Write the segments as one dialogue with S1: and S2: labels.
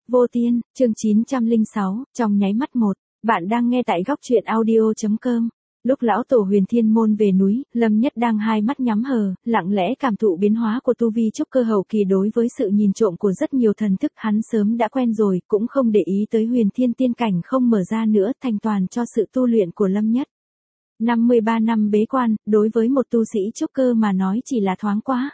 S1: Vô Tiên, chương 906, trong nháy mắt một. Bạn đang nghe tại góc truyện audio.com. Lúc lão tổ Huyền Thiên Môn về núi, Lâm Nhất đang hai mắt nhắm hờ, lặng lẽ cảm thụ biến hóa của tu vi trúc cơ hậu kỳ. Đối với sự nhìn trộm của rất nhiều thần thức, hắn sớm đã quen rồi, cũng không để ý tới Huyền Thiên tiên cảnh không mở ra nữa, thành toàn cho sự tu luyện của Lâm Nhất. 53 năm bế quan, đối với một tu sĩ trúc cơ mà nói chỉ là thoáng quá.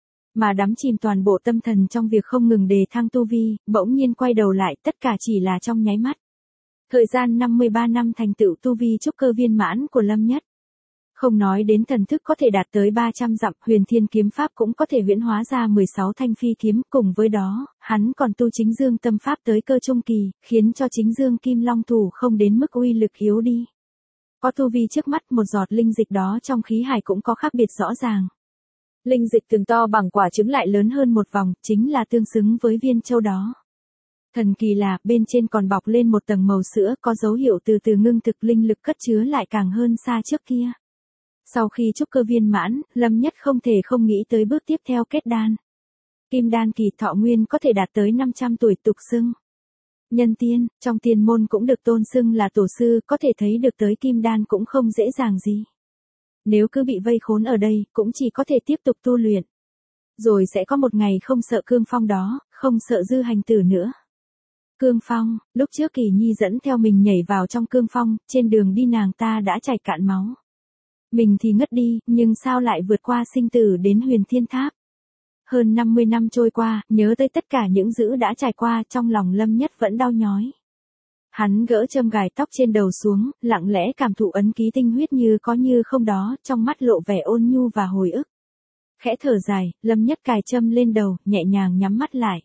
S1: Mà đắm chìm toàn bộ tâm thần trong việc không ngừng đề thăng tu vi, bỗng nhiên quay đầu lại, tất cả chỉ là trong nháy mắt. Thời gian 53 năm thành tựu tu vi trúc cơ viên mãn của Lâm Nhất. Không nói đến thần thức có thể đạt tới 300 dặm, Huyền Thiên kiếm pháp cũng có thể huyễn hóa ra 16 thanh phi kiếm, cùng với đó, hắn còn tu chính dương tâm pháp tới cơ trung kỳ, khiến cho chính dương kim long thủ không đến mức uy lực yếu đi. Có tu vi trước mắt, một giọt linh dịch đó trong khí hải cũng có khác biệt rõ ràng. Linh dịch từng to bằng quả trứng lại lớn hơn một vòng, chính là tương xứng với viên châu đó. Thần kỳ là, bên trên còn bọc lên một tầng màu sữa, có dấu hiệu từ từ ngưng thực, linh lực cất chứa lại càng hơn xa trước kia. Sau khi trúc cơ viên mãn, Lâm Nhất không thể không nghĩ tới bước tiếp theo kết đan. Kim đan kỳ, thọ nguyên có thể đạt tới 500 tuổi, tục xưng nhân tiên, trong tiên môn cũng được tôn xưng là tổ sư, có thể thấy được tới kim đan cũng không dễ dàng gì. Nếu cứ bị vây khốn ở đây, cũng chỉ có thể tiếp tục tu luyện. Rồi sẽ có một ngày không sợ cương phong đó, không sợ dư hành tử nữa. Cương phong, lúc trước Kỳ Nhi dẫn theo mình nhảy vào trong cương phong, trên đường đi nàng ta đã chảy cạn máu. Mình thì ngất đi, nhưng sao lại vượt qua sinh tử đến Huyền Thiên Tháp. Hơn 50 năm trôi qua, nhớ tới tất cả những dữ đã trải qua, trong lòng Lâm Nhất vẫn đau nhói. Hắn gỡ châm gài tóc trên đầu xuống, lặng lẽ cảm thụ ấn ký tinh huyết như có như không đó, trong mắt lộ vẻ ôn nhu và hồi ức. Khẽ thở dài, Lâm Nhất cài châm lên đầu, nhẹ nhàng nhắm mắt lại.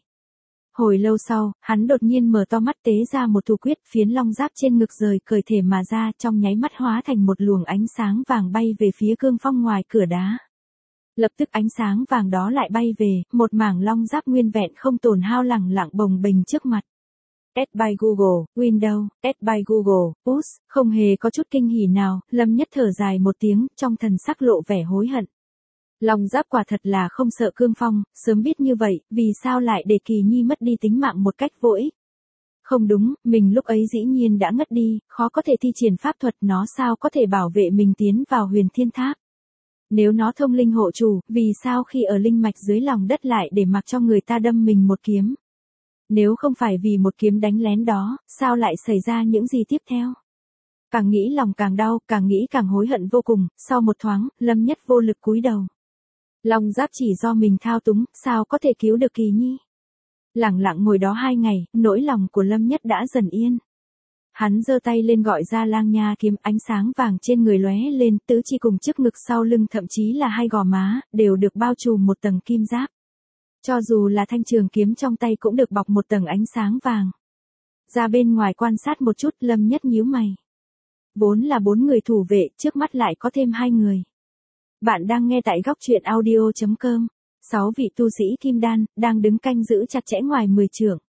S1: Hồi lâu sau, hắn đột nhiên mở to mắt, tế ra một thủ quyết, phiến long giáp trên ngực rời cởi thể mà ra, trong nháy mắt hóa thành một luồng ánh sáng vàng bay về phía cương phong ngoài cửa đá. Lập tức ánh sáng vàng đó lại bay về, một mảng long giáp nguyên vẹn không tổn hao lẳng lặng bồng bềnh trước mặt. Add by Google, Windows, Add by Google, Push, không hề có chút kinh hỉ nào, Lâm Nhất thở dài một tiếng, trong thần sắc lộ vẻ hối hận. Long giáp quả thật là không sợ cương phong, sớm biết như vậy, vì sao lại để Kỳ Nhi mất đi tính mạng một cách vô ích. Không đúng, mình lúc ấy dĩ nhiên đã ngất đi, khó có thể thi triển pháp thuật, nó sao có thể bảo vệ mình tiến vào Huyền Thiên Tháp. Nếu nó thông linh hộ chủ, vì sao khi ở linh mạch dưới lòng đất lại để mặc cho người ta đâm mình một kiếm. Nếu không phải vì một kiếm đánh lén đó, sao lại xảy ra những gì tiếp theo? Càng nghĩ lòng càng đau, càng nghĩ càng hối hận vô cùng, sau một thoáng, Lâm Nhất vô lực cúi đầu. Long giáp chỉ do mình thao túng, sao có thể cứu được Kỳ Nhi? Lặng lặng ngồi đó 2 ngày, nỗi lòng của Lâm Nhất đã dần yên. Hắn giơ tay lên gọi ra lang nha kiếm, ánh sáng vàng trên người lóe lên, tứ chi cùng trước ngực sau lưng thậm chí là hai gò má, đều được bao trùm một tầng kim giáp. Cho dù là thanh trường kiếm trong tay cũng được bọc một tầng ánh sáng vàng. Ra bên ngoài quan sát một chút, Lâm Nhất nhíu mày. Vốn là 4 người thủ vệ, trước mắt lại có thêm 2 người. Bạn đang nghe tại góc truyện audio.com. 6 vị tu sĩ kim đan, đang đứng canh giữ chặt chẽ ngoài 10 trượng.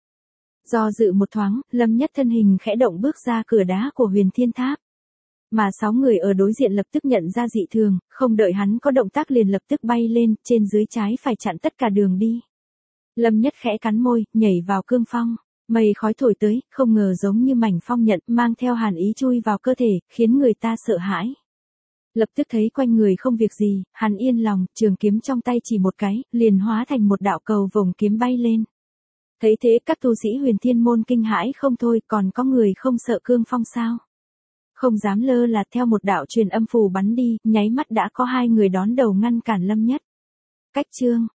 S1: Do dự một thoáng, Lâm Nhất thân hình khẽ động bước ra cửa đá của Huyền Thiên Tháp. Mà 6 người ở đối diện lập tức nhận ra dị thường, không đợi hắn có động tác liền lập tức bay lên, trên dưới trái phải chặn tất cả đường đi. Lâm Nhất khẽ cắn môi, nhảy vào cương phong. Mây khói thổi tới, không ngờ giống như mảnh phong nhận, mang theo hàn ý chui vào cơ thể, khiến người ta sợ hãi. Lập tức thấy quanh người không việc gì, hắn yên lòng, trường kiếm trong tay chỉ một cái, liền hóa thành một đạo cầu vồng kiếm bay lên. Thấy thế các tu sĩ Huyền Thiên môn kinh hãi không thôi, còn có người không sợ cương phong sao? Không dám lơ là, theo một đạo truyền âm phù bắn đi, nháy mắt đã có 2 người đón đầu ngăn cản Lâm Nhất. Cách chương,